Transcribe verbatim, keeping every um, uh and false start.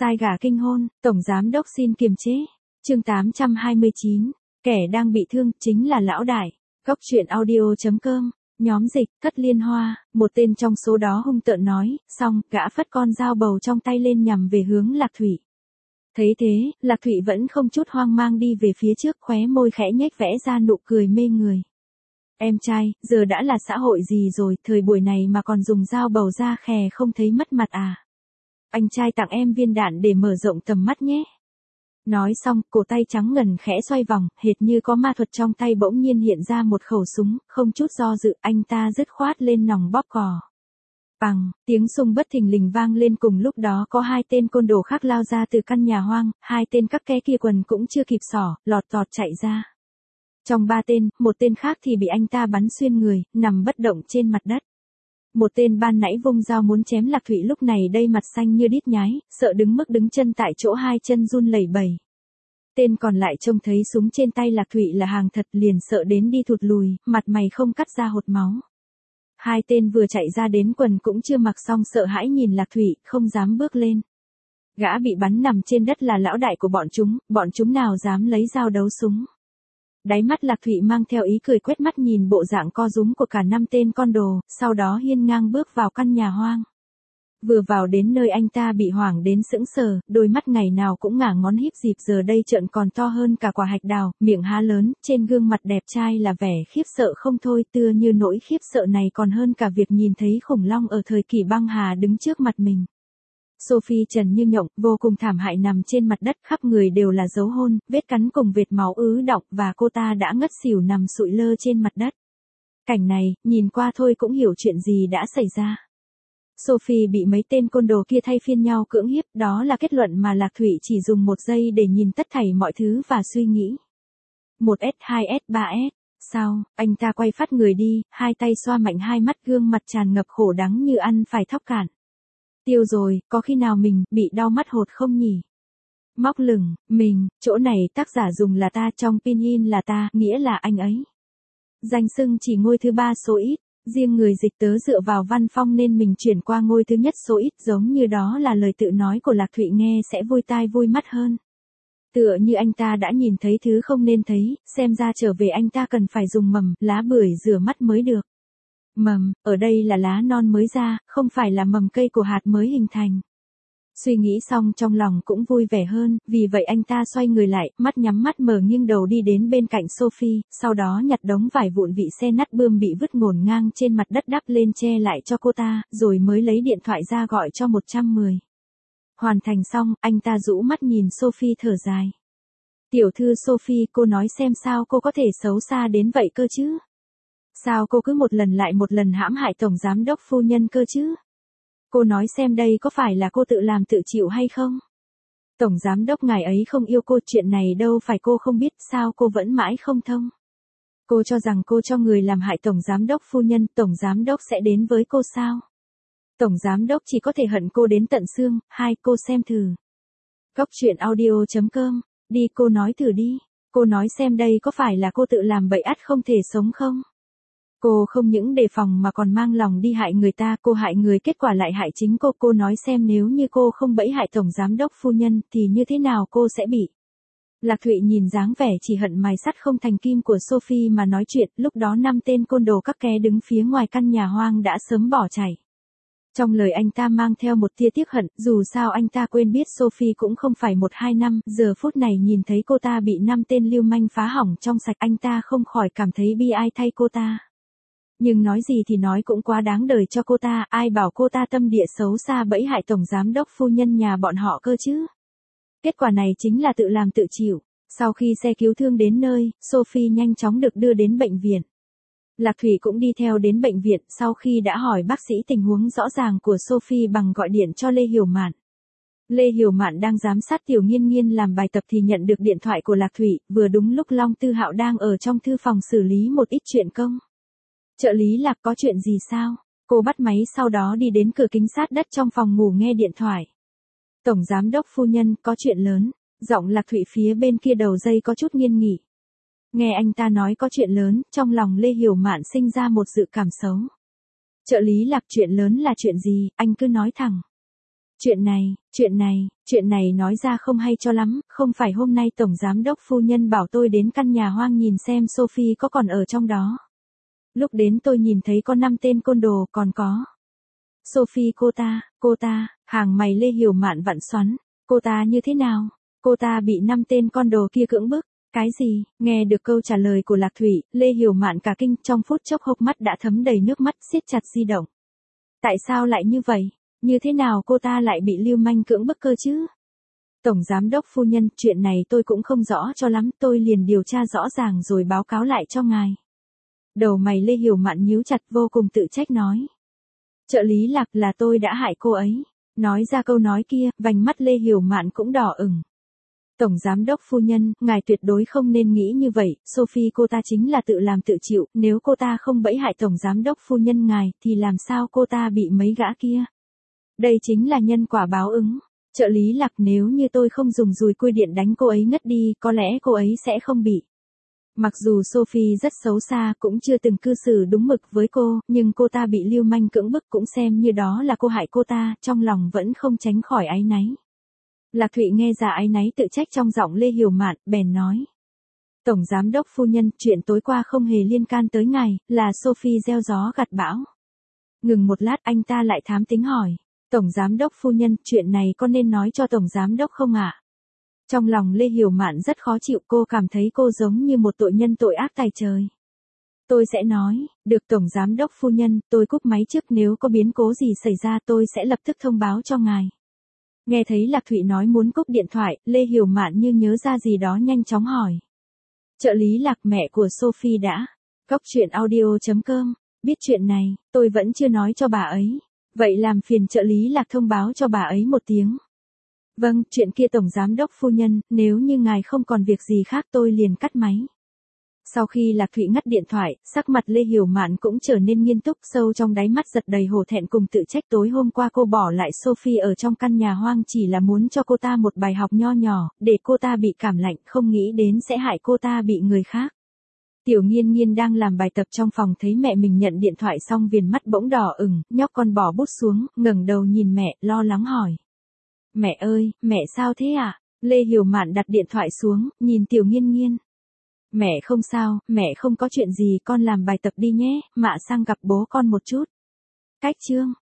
Sai gà kinh hôn, Tổng Giám Đốc xin kiềm chế. Chương tám trăm hai mươi chín, kẻ đang bị thương chính là lão đại. Góc truyện audio chấm com, nhóm dịch, Thất Liên Hoa, một tên trong số đó hung tợn nói, xong, gã phất con dao bầu trong tay lên nhằm về hướng Lạc Thụy. Thấy thế, Lạc Thụy vẫn không chút hoang mang đi về phía trước, khóe môi khẽ nhếch vẽ ra nụ cười mê người. Em trai, giờ đã là xã hội gì rồi, thời buổi này mà còn dùng dao bầu ra khè không thấy mất mặt à? Anh trai tặng em viên đạn để mở rộng tầm mắt nhé. Nói xong, cổ tay trắng ngần khẽ xoay vòng, hệt như có ma thuật trong tay bỗng nhiên hiện ra một khẩu súng, không chút do dự, anh ta dứt khoát lên nòng bóp cò. Bằng, tiếng súng bất thình lình vang lên, cùng lúc đó có hai tên côn đồ khác lao ra từ căn nhà hoang, hai tên các ke kia quần cũng chưa kịp xỏ, lọt tọt chạy ra. Trong ba tên, một tên khác thì bị anh ta bắn xuyên người, nằm bất động trên mặt đất. Một tên ban nãy vung dao muốn chém Lạc Thụy lúc này đây mặt xanh như đít nhái, sợ đứng mức đứng chân tại chỗ, hai chân run lẩy bẩy. Tên còn lại trông thấy súng trên tay Lạc Thụy là hàng thật liền sợ đến đi thụt lùi, mặt mày không cắt ra hột máu. Hai tên vừa chạy ra đến quần cũng chưa mặc xong sợ hãi nhìn Lạc Thụy, không dám bước lên. Gã bị bắn nằm trên đất là lão đại của bọn chúng, bọn chúng nào dám lấy dao đấu súng. Đáy mắt Lạc Thụy mang theo ý cười, quét mắt nhìn bộ dạng co rúm của cả năm tên con đồ, sau đó hiên ngang bước vào căn nhà hoang. Vừa vào đến nơi anh ta bị hoảng đến sững sờ, đôi mắt ngày nào cũng ngả ngón híp dịp giờ đây trợn còn to hơn cả quả hạch đào, miệng há lớn, trên gương mặt đẹp trai là vẻ khiếp sợ không thôi, tựa như nỗi khiếp sợ này còn hơn cả việc nhìn thấy khủng long ở thời kỳ băng hà đứng trước mặt mình. Sophie trần như nhộng, vô cùng thảm hại nằm trên mặt đất, khắp người đều là dấu hôn, vết cắn cùng vệt máu ứ đọng, và cô ta đã ngất xỉu nằm sụi lơ trên mặt đất. Cảnh này, nhìn qua thôi cũng hiểu chuyện gì đã xảy ra. Sophie bị mấy tên côn đồ kia thay phiên nhau cưỡng hiếp, đó là kết luận mà Lạc Thụy chỉ dùng một giây để nhìn tất thảy mọi thứ và suy nghĩ. một S, hai S, ba S. Sau, anh ta quay phát người đi, hai tay xoa mạnh hai mắt, gương mặt tràn ngập khổ đắng như ăn phải thóc cạn. Tiêu rồi, có khi nào mình bị đau mắt hột không nhỉ? Móc lửng, mình, chỗ này tác giả dùng là ta, trong pinyin là ta, nghĩa là anh ấy. Danh xưng chỉ ngôi thứ ba số ít, riêng người dịch tớ dựa vào văn phong nên mình chuyển qua ngôi thứ nhất số ít, giống như đó là lời tự nói của Lạc Thụy, nghe sẽ vui tai vui mắt hơn. Tựa như anh ta đã nhìn thấy thứ không nên thấy, xem ra trở về anh ta cần phải dùng mầm, lá bưởi rửa mắt mới được. Mầm, ở đây là lá non mới ra, không phải là mầm cây của hạt mới hình thành. Suy nghĩ xong trong lòng cũng vui vẻ hơn, vì vậy anh ta xoay người lại, mắt nhắm mắt mở, nghiêng đầu đi đến bên cạnh Sophie, sau đó nhặt đống vải vụn vị xe nát bươm bị vứt ngổn ngang trên mặt đất đắp lên che lại cho cô ta, rồi mới lấy điện thoại ra gọi cho một trăm mười. Hoàn thành xong, anh ta rũ mắt nhìn Sophie thở dài. Tiểu thư Sophie, cô nói xem sao cô có thể xấu xa đến vậy cơ chứ? Sao cô cứ một lần lại một lần hãm hại Tổng Giám Đốc phu nhân cơ chứ? Cô nói xem đây có phải là cô tự làm tự chịu hay không? Tổng Giám Đốc ngài ấy không yêu cô, chuyện này đâu phải cô không biết, sao cô vẫn mãi không thông? Cô cho rằng cô cho người làm hại Tổng Giám Đốc phu nhân, Tổng Giám Đốc sẽ đến với cô sao? Tổng Giám Đốc chỉ có thể hận cô đến tận xương, hai cô xem thử. Góc truyện audio chấm com, đi cô nói thử đi, cô nói xem đây có phải là cô tự làm bậy ắt không thể sống không? Cô không những đề phòng mà còn mang lòng đi hại người ta, cô hại người kết quả lại hại chính cô, cô nói xem nếu như cô không bẫy hại Tổng Giám Đốc phu nhân thì như thế nào cô sẽ bị. Lạc Thụy nhìn dáng vẻ chỉ hận mài sắt không thành kim của Sophie mà nói chuyện, lúc đó năm tên côn đồ các ké đứng phía ngoài căn nhà hoang đã sớm bỏ chạy. Trong lời anh ta mang theo một tia tiếc hận, dù sao anh ta quên biết Sophie cũng không phải một hai năm, giờ phút này nhìn thấy cô ta bị năm tên lưu manh phá hỏng trong sạch, anh ta không khỏi cảm thấy bi ai thay cô ta. Nhưng nói gì thì nói cũng quá đáng đời cho cô ta, ai bảo cô ta tâm địa xấu xa bẫy hại Tổng Giám Đốc phu nhân nhà bọn họ cơ chứ. Kết quả này chính là tự làm tự chịu. Sau khi xe cứu thương đến nơi, Sophie nhanh chóng được đưa đến bệnh viện. Lạc Thụy cũng đi theo đến bệnh viện, sau khi đã hỏi bác sĩ tình huống rõ ràng của Sophie bằng gọi điện cho Lê Hiểu Mạn. Lê Hiểu Mạn đang giám sát Tiểu Nghiên Nghiên làm bài tập thì nhận được điện thoại của Lạc Thụy, vừa đúng lúc Long Tư Hạo đang ở trong thư phòng xử lý một ít chuyện công. Trợ lý Lạc, có chuyện gì sao? Cô bắt máy sau đó đi đến cửa kính sát đất trong phòng ngủ nghe điện thoại. Tổng Giám Đốc phu nhân, có chuyện lớn. Giọng Lạc Thụy phía bên kia đầu dây có chút nghiêng nghỉ. Nghe anh ta nói có chuyện lớn, trong lòng Lê Hiểu Mạn sinh ra một dự cảm xấu. Trợ lý Lạc, chuyện lớn là chuyện gì, anh cứ nói thẳng. Chuyện này, chuyện này, chuyện này nói ra không hay cho lắm, không phải hôm nay Tổng Giám đốc phu nhân bảo tôi đến căn nhà hoang nhìn xem Sophie có còn ở trong đó. Lúc đến tôi nhìn thấy có năm tên côn đồ, còn có Sophie cô ta, cô ta, hàng mày Lê Hiểu Mạn vặn xoắn, cô ta như thế nào? Cô ta bị năm tên con đồ kia cưỡng bức. Cái gì? Nghe được câu trả lời của Lạc Thụy, Lê Hiểu Mạn cả kinh, trong phút chốc hốc mắt đã thấm đầy nước mắt, siết chặt di động. Tại sao lại như vậy? Như thế nào cô ta lại bị lưu manh cưỡng bức cơ chứ? Tổng Giám đốc phu nhân, chuyện này tôi cũng không rõ cho lắm, tôi liền điều tra rõ ràng rồi báo cáo lại cho ngài. Đầu mày Lê Hiểu Mạn nhíu chặt, vô cùng tự trách nói. Trợ lý Lạc, là tôi đã hại cô ấy. Nói ra câu nói kia, vành mắt Lê Hiểu Mạn cũng đỏ ửng. Tổng Giám đốc phu nhân, ngài tuyệt đối không nên nghĩ như vậy, Sophie cô ta chính là tự làm tự chịu, nếu cô ta không bẫy hại Tổng Giám đốc phu nhân ngài, thì làm sao cô ta bị mấy gã kia? Đây chính là nhân quả báo ứng. Trợ lý Lạc, nếu như tôi không dùng dùi cui điện đánh cô ấy ngất đi, có lẽ cô ấy sẽ không bị. Mặc dù Sophie rất xấu xa, cũng chưa từng cư xử đúng mực với cô, nhưng cô ta bị lưu manh cưỡng bức cũng xem như đó là cô hại cô ta, trong lòng vẫn không tránh khỏi áy náy. Lạc Thụy nghe ra áy náy tự trách trong giọng Lê Hiểu Mạn, bèn nói. Tổng Giám đốc phu nhân, chuyện tối qua không hề liên can tới ngài, là Sophie gieo gió gặt bão. Ngừng một lát anh ta lại thám tính hỏi. Tổng Giám đốc phu nhân, chuyện này có nên nói cho Tổng Giám đốc không ạ? À? Trong lòng Lê Hiểu Mạn rất khó chịu, cô cảm thấy cô giống như một tội nhân tội ác tày trời. Tôi sẽ nói, được Tổng Giám đốc phu nhân, tôi cúp máy trước, nếu có biến cố gì xảy ra tôi sẽ lập tức thông báo cho ngài. Nghe thấy Lạc Thụy nói muốn cúp điện thoại, Lê Hiểu Mạn như nhớ ra gì đó nhanh chóng hỏi. Trợ lý Lạc, mẹ của Sophie đã. Góc truyện audio chấm com, biết chuyện này, tôi vẫn chưa nói cho bà ấy. Vậy làm phiền trợ lý Lạc thông báo cho bà ấy một tiếng. Vâng, chuyện kia Tổng Giám đốc phu nhân, nếu như ngài không còn việc gì khác tôi liền cắt máy. Sau khi Lạc Thụy ngắt điện thoại, sắc mặt Lê Hiểu Mạn cũng trở nên nghiêm túc, sâu trong đáy mắt giật đầy hổ thẹn cùng tự trách. Tối hôm qua cô bỏ lại Sophie ở trong căn nhà hoang chỉ là muốn cho cô ta một bài học nho nhỏ, để cô ta bị cảm lạnh, không nghĩ đến sẽ hại cô ta bị người khác. Tiểu Nghiên Nghiên đang làm bài tập trong phòng thấy mẹ mình nhận điện thoại xong viền mắt bỗng đỏ ửng, nhóc con bỏ bút xuống, ngẩng đầu nhìn mẹ, lo lắng hỏi. Mẹ ơi, mẹ sao thế ạ? À? Lê Hiểu Mạn đặt điện thoại xuống, nhìn Tiểu Nghiên Nghiên. Mẹ không sao, mẹ không có chuyện gì, con làm bài tập đi nhé, mạ sang gặp bố con một chút. Cách chương.